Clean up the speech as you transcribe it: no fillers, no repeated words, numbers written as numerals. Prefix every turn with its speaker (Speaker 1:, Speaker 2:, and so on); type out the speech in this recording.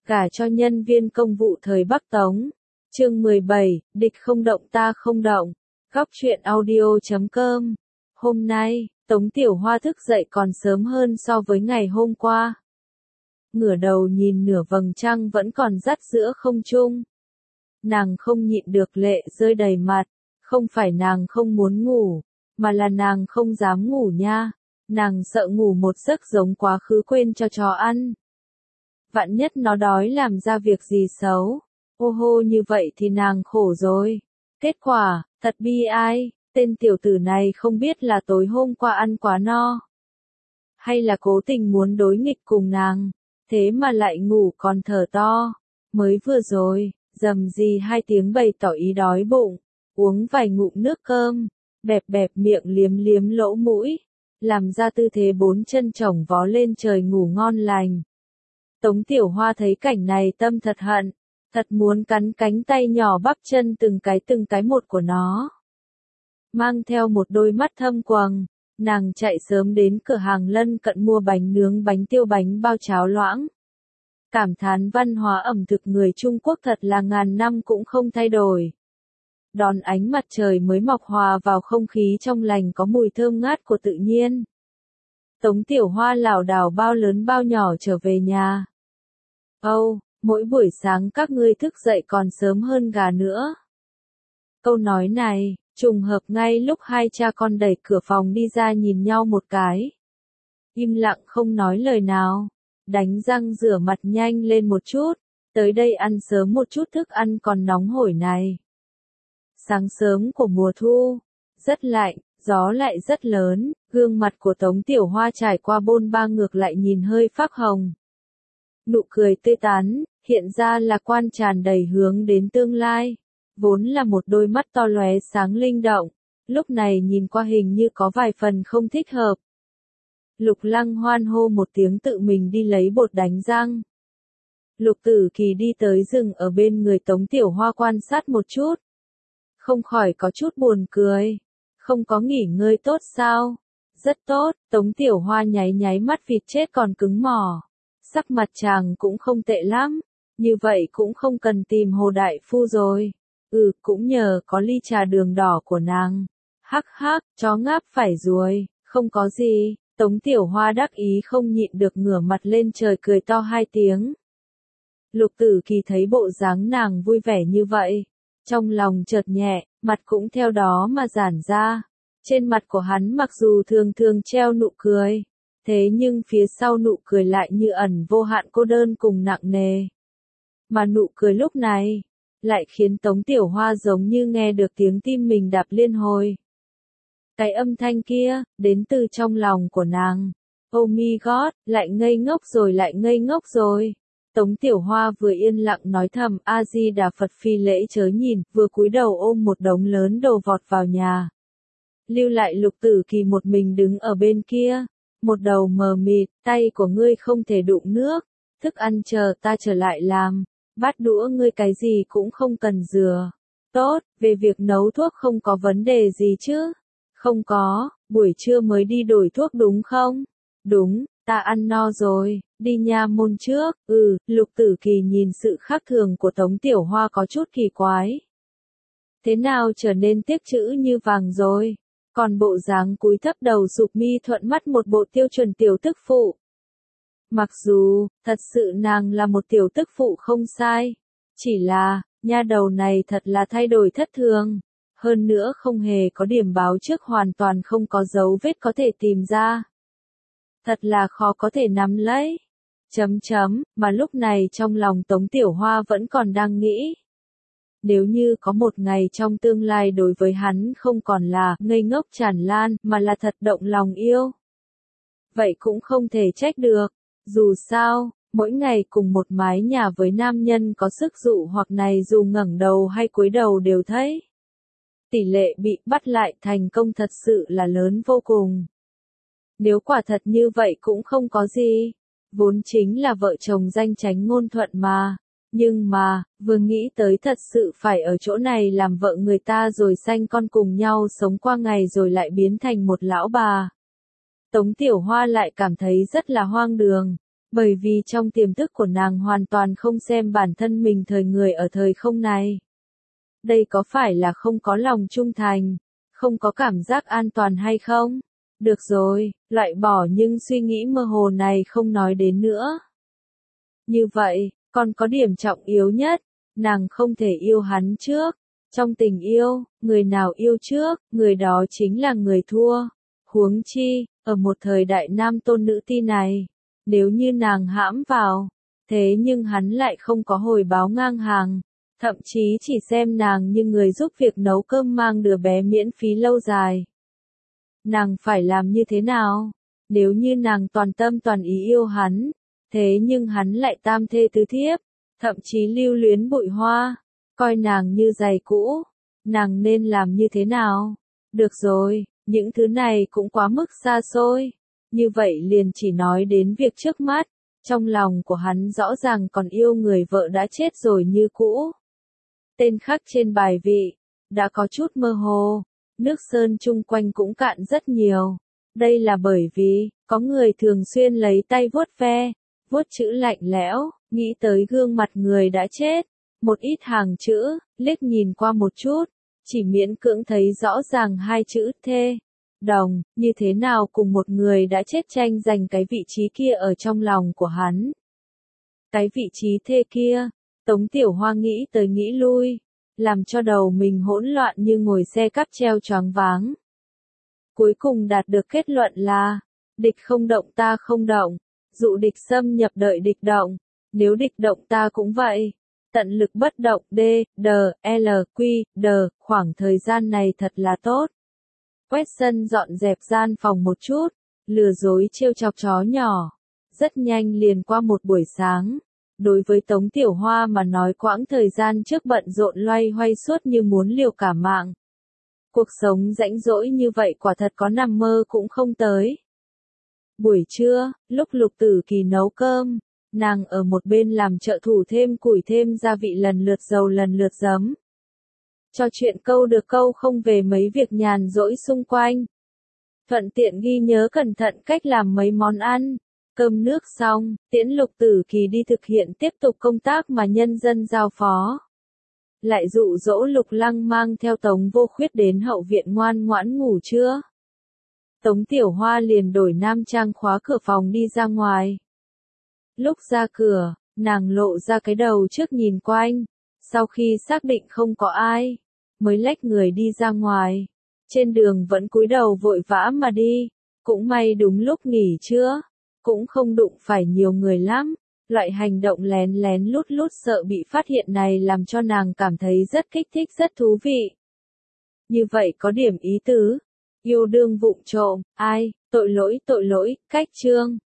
Speaker 1: Gả cho nhân viên công vụ thời Bắc Tống. Chương 17, địch không động ta không động. Góc truyện audio.com. Hôm nay, Tống Tiểu Hoa thức dậy còn sớm hơn so với ngày hôm qua. Ngửa đầu nhìn nửa vầng trăng vẫn còn dắt giữa không trung. Nàng không nhịn được lệ rơi đầy mặt, không phải nàng không muốn ngủ, mà là nàng không dám ngủ nha. Nàng sợ ngủ một giấc giống quá khứ quên cho chó ăn. Vạn nhất nó đói làm ra việc gì xấu, ô hô như vậy thì nàng khổ rồi. Kết quả, thật bi ai, tên tiểu tử này không biết là tối hôm qua ăn quá no, hay là cố tình muốn đối nghịch cùng nàng, thế mà lại ngủ còn thở to. Mới vừa rồi, rầm rì 2 tiếng bày tỏ ý đói bụng, uống vài ngụm nước cơm, bẹp bẹp miệng liếm liếm lỗ mũi, làm ra tư thế 4 chân chồng vó lên trời ngủ ngon lành. Tống Tiểu Hoa thấy cảnh này tâm thật hận, thật muốn cắn cánh tay nhỏ bắp chân từng cái một của nó. Mang theo một đôi mắt thâm quầng, nàng chạy sớm đến cửa hàng lân cận mua bánh nướng, bánh tiêu, bánh bao, cháo loãng. Cảm thán văn hóa ẩm thực người Trung Quốc thật là ngàn năm cũng không thay đổi. Đón ánh mặt trời mới mọc hòa vào không khí trong lành có mùi thơm ngát của tự nhiên. Tống Tiểu Hoa lảo đảo bao lớn bao nhỏ trở về nhà. Mỗi buổi sáng các ngươi thức dậy còn sớm hơn gà nữa. Câu nói này, trùng hợp ngay lúc hai cha con đẩy cửa phòng đi ra nhìn nhau một cái. Im lặng không nói lời nào, đánh răng rửa mặt nhanh lên một chút, tới đây ăn sớm một chút thức ăn còn nóng hổi này. Sáng sớm của mùa thu, rất lạnh, gió lại rất lớn, gương mặt của Tống Tiểu Hoa trải qua bôn ba ngược lại nhìn hơi phác hồng. Nụ cười tươi tắn, hiện ra là quan tràn đầy hướng đến tương lai. Vốn là một đôi mắt to lóe sáng linh động, lúc này nhìn qua hình như có vài phần không thích hợp. Lục Lăng hoan hô một tiếng tự mình đi lấy bột đánh răng. Lục Tử Kỳ đi tới dừng ở bên người Tống Tiểu Hoa quan sát một chút. Không khỏi có chút buồn cười. Không có nghỉ ngơi tốt sao? Rất tốt, Tống Tiểu Hoa nháy nháy mắt vịt chết còn cứng mỏ. Sắc mặt chàng cũng không tệ lắm, như vậy cũng không cần tìm Hồ Đại Phu rồi. Cũng nhờ có ly trà đường đỏ của nàng. Hắc hắc, chó ngáp phải ruồi, không có gì. Tống Tiểu Hoa đắc ý không nhịn được ngửa mặt lên trời cười to 2 tiếng. Lục Tử Kỳ thấy bộ dáng nàng vui vẻ như vậy, trong lòng chợt nhẹ, mặt cũng theo đó mà giãn ra. Trên mặt của hắn mặc dù thường thường treo nụ cười, thế nhưng phía sau nụ cười lại như ẩn vô hạn cô đơn cùng nặng nề. Mà nụ cười lúc này, lại khiến Tống Tiểu Hoa giống như nghe được tiếng tim mình đập liên hồi. Cái âm thanh kia, đến từ trong lòng của nàng. Oh my god, lại ngây ngốc rồi lại ngây ngốc rồi. Tống Tiểu Hoa vừa yên lặng nói thầm A-di-đà Phật phi lễ chớ nhìn, vừa cúi đầu ôm một đống lớn đồ vọt vào nhà. Lưu lại Lục Tử Kỳ một mình đứng ở bên kia, một đầu mờ mịt, tay của ngươi không thể đụng nước, thức ăn chờ ta trở lại làm, bát đũa ngươi cái gì cũng không cần rửa. Tốt, về việc nấu thuốc không có vấn đề gì chứ? Không có, buổi trưa mới đi đổi thuốc đúng không? Đúng, ta ăn no rồi, đi nha môn trước. Lục Tử Kỳ nhìn sự khác thường của Tống Tiểu Hoa có chút kỳ quái. Thế nào trở nên tiếc chữ như vàng rồi? Còn bộ dáng cúi thấp đầu sụp mi thuận mắt một bộ tiêu chuẩn tiểu tức phụ. Mặc dù, thật sự nàng là một tiểu tức phụ không sai. Chỉ là, nha đầu này thật là thay đổi thất thường. Hơn nữa không hề có điểm báo trước, hoàn toàn không có dấu vết có thể tìm ra. Thật là khó có thể nắm lấy. Mà lúc này trong lòng Tống Tiểu Hoa vẫn còn đang nghĩ. Nếu như có một ngày trong tương lai đối với hắn không còn là ngây ngốc tràn lan, mà là thật động lòng yêu. Vậy cũng không thể trách được. Dù sao, mỗi ngày cùng một mái nhà với nam nhân có sức dụ hoặc này dù ngẩng đầu hay cúi đầu đều thấy. Tỷ lệ bị bắt lại thành công thật sự là lớn vô cùng. Nếu quả thật như vậy cũng không có gì. Vốn chính là vợ chồng danh chánh ngôn thuận mà. Nhưng mà, vừa nghĩ tới thật sự phải ở chỗ này làm vợ người ta rồi sanh con cùng nhau sống qua ngày rồi lại biến thành một lão bà. Tống Tiểu Hoa lại cảm thấy rất là hoang đường. Bởi vì trong tiềm thức của nàng hoàn toàn không xem bản thân mình thời người ở thời không này. Đây có phải là không có lòng trung thành, không có cảm giác an toàn hay không? Được rồi, loại bỏ nhưng suy nghĩ mơ hồ này không nói đến nữa. Như vậy, còn có điểm trọng yếu nhất, nàng không thể yêu hắn trước. Trong tình yêu, người nào yêu trước, người đó chính là người thua. Huống chi, ở một thời đại nam tôn nữ ti này, nếu như nàng hãm vào, thế nhưng hắn lại không có hồi báo ngang hàng, thậm chí chỉ xem nàng như người giúp việc nấu cơm mang đứa bé miễn phí lâu dài. Nàng phải làm như thế nào? Nếu như nàng toàn tâm toàn ý yêu hắn, thế nhưng hắn lại tam thê tứ thiếp, thậm chí lưu luyến bụi hoa, coi nàng như giày cũ, nàng nên làm như thế nào? Được rồi, những thứ này cũng quá mức xa xôi. Như vậy liền chỉ nói đến việc trước mắt, trong lòng của hắn rõ ràng còn yêu người vợ đã chết rồi như cũ. Tên khắc trên bài vị, đã có chút mơ hồ, nước sơn chung quanh cũng cạn rất nhiều. Đây là bởi vì, có người thường xuyên lấy tay vuốt ve, vuốt chữ lạnh lẽo, nghĩ tới gương mặt người đã chết. Một ít hàng chữ, liếc nhìn qua một chút, chỉ miễn cưỡng thấy rõ ràng hai chữ thê, đồng, như thế nào cùng một người đã chết tranh giành cái vị trí kia ở trong lòng của hắn. Cái vị trí thê kia, Tống Tiểu Hoa nghĩ tới nghĩ lui, làm cho đầu mình hỗn loạn như ngồi xe cáp treo choáng váng. Cuối cùng đạt được kết luận là, địch không động ta không động, dụ địch xâm nhập đợi địch động, nếu địch động ta cũng vậy. Tận lực bất động D, D, L, Q, D, khoảng thời gian này thật là tốt. Quét sân dọn dẹp gian phòng một chút, lừa dối trêu chọc chó nhỏ. Rất nhanh liền qua một buổi sáng. Đối với Tống Tiểu Hoa mà nói quãng thời gian trước bận rộn loay hoay suốt như muốn liều cả mạng. Cuộc sống rãnh rỗi như vậy quả thật có nằm mơ cũng không tới. Buổi trưa, lúc Lục Tử Kỳ nấu cơm, nàng ở một bên làm trợ thủ thêm củi thêm gia vị lần lượt dầu lần lượt giấm. Cho chuyện câu được câu không về mấy việc nhàn rỗi xung quanh. Thuận tiện ghi nhớ cẩn thận cách làm mấy món ăn. Cơm nước xong, tiễn Lục Tử Kỳ đi thực hiện tiếp tục công tác mà nhân dân giao phó. Lại dụ dỗ Lục Lăng mang theo Tống Vô Khuyết đến hậu viện ngoan ngoãn ngủ trưa. Tống Tiểu Hoa liền đổi nam trang khóa cửa phòng đi ra ngoài. Lúc ra cửa, nàng lộ ra cái đầu trước nhìn quanh, sau khi xác định không có ai, mới lách người đi ra ngoài. Trên đường vẫn cúi đầu vội vã mà đi, cũng may đúng lúc nghỉ trưa, cũng không đụng phải nhiều người lắm. Loại hành động lén lén lút lút sợ bị phát hiện này làm cho nàng cảm thấy rất kích thích rất thú vị. Như vậy có điểm ý tứ, yêu đương vụng trộm, ai, tội lỗi, cách chương.